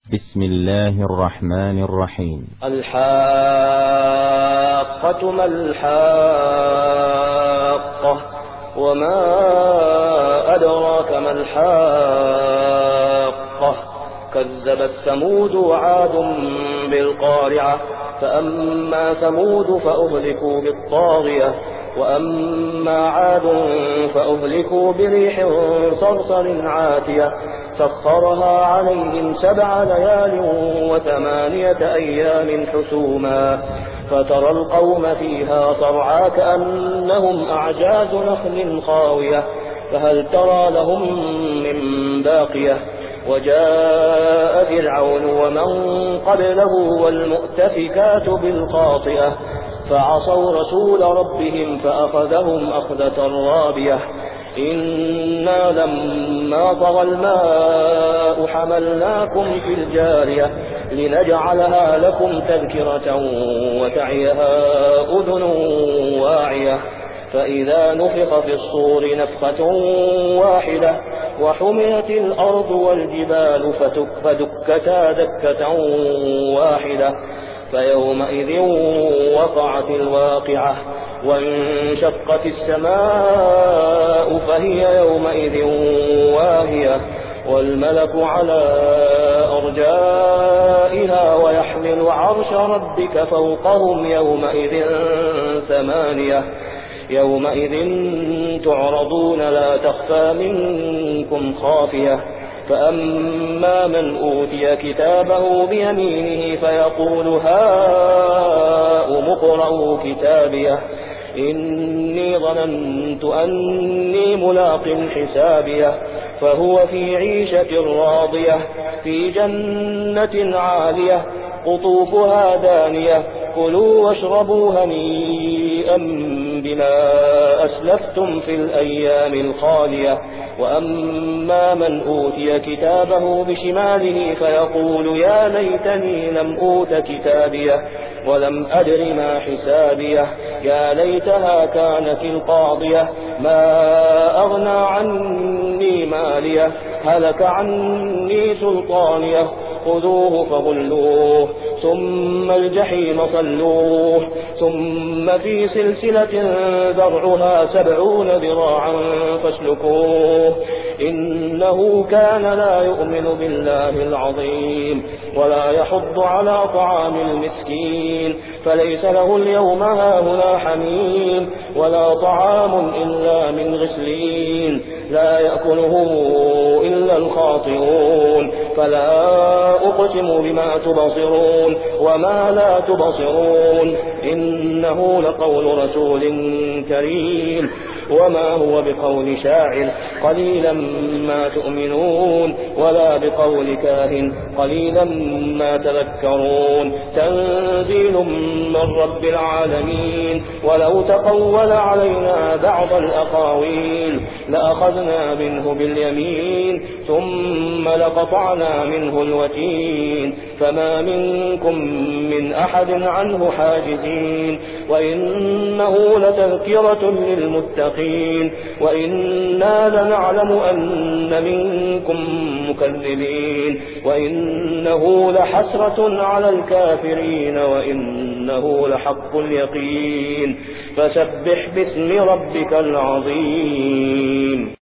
بسم الله الرحمن الرحيم. الحاقة ما الحاقة وما أدراك ما الحاقة كذبت ثمود وعاد بالقارعة فأما ثمود فأهلكوا بالطاغية وأما عاد فأهلكوا بريح صرصر عاتية سخرها عليهم 7 ليال و8 أيام حسوما فترى القوم فيها صرعى كأنهم أعجاز نخل خاوية فهل ترى لهم من باقية وجاء فرعون ومن قبله والمؤتفكات بالخاطئة فعصوا رسول ربهم فأخذهم أخذة رابية إنا لما طغى الماء حملناكم في الجارية لنجعلها لكم تذكرة وتعيها أذن واعية فإذا نفخ في الصور نفخة واحدة وحملت الأرض والجبال فدكتا دكة واحدة فيومئذ وقعت الواقعة وانشقت السماء فهي يومئذ واهية والملك على أرجائها ويحمل عرش ربك فوقهم يومئذ 8 يومئذ تعرضون لا تخفى منكم خافية فأما من أوتي كتابه بيمينه فيقول هاؤم اقرءوا كتابيه إني ظننت أني ملاق حسابيه فهو في عيشة راضية في جنة عالية قطوفها دانية كلوا واشربوا هنيئا بما أسلفتم في الأيام الخالية وأما من أوتي كتابه بشماله فيقول يا ليتني لم أوت كتابيه ولم أدر ما حسابيه يا ليتها كانت القاضية ما أغنى عني ماليه هلك عني سلطانيه خذوه فغلوه ثم الجحيم صلوه ثم في سلسلة ذرعها 70 ذراعا فاسلكوه إنه كان لا يؤمن بالله العظيم ولا يحض على طعام المسكين فليس له اليوم هاهنا حميم ولا طعام إلا من غسلين لا يأكله إلا الخاطئون فلا أقسم بما تبصرون وما لا تبصرون إنه لقول رسول كريم وما هو بقول شاعر قليلا ما تؤمنون ولا بقول كاهن قليلا ما تذكرون تنزيل من رب العالمين ولو تقول علينا بعض الأقاويل لأخذنا منه باليمين ثم لقطعنا منه الوتين فما منكم من أحد عنه حاجزين وإنه لتذكرة للمتقين وإنا لنعلم أن منكم مكذبين وإنه لحسرة على الكافرين وإنه لحق اليقين فسبح باسم ربك العظيم.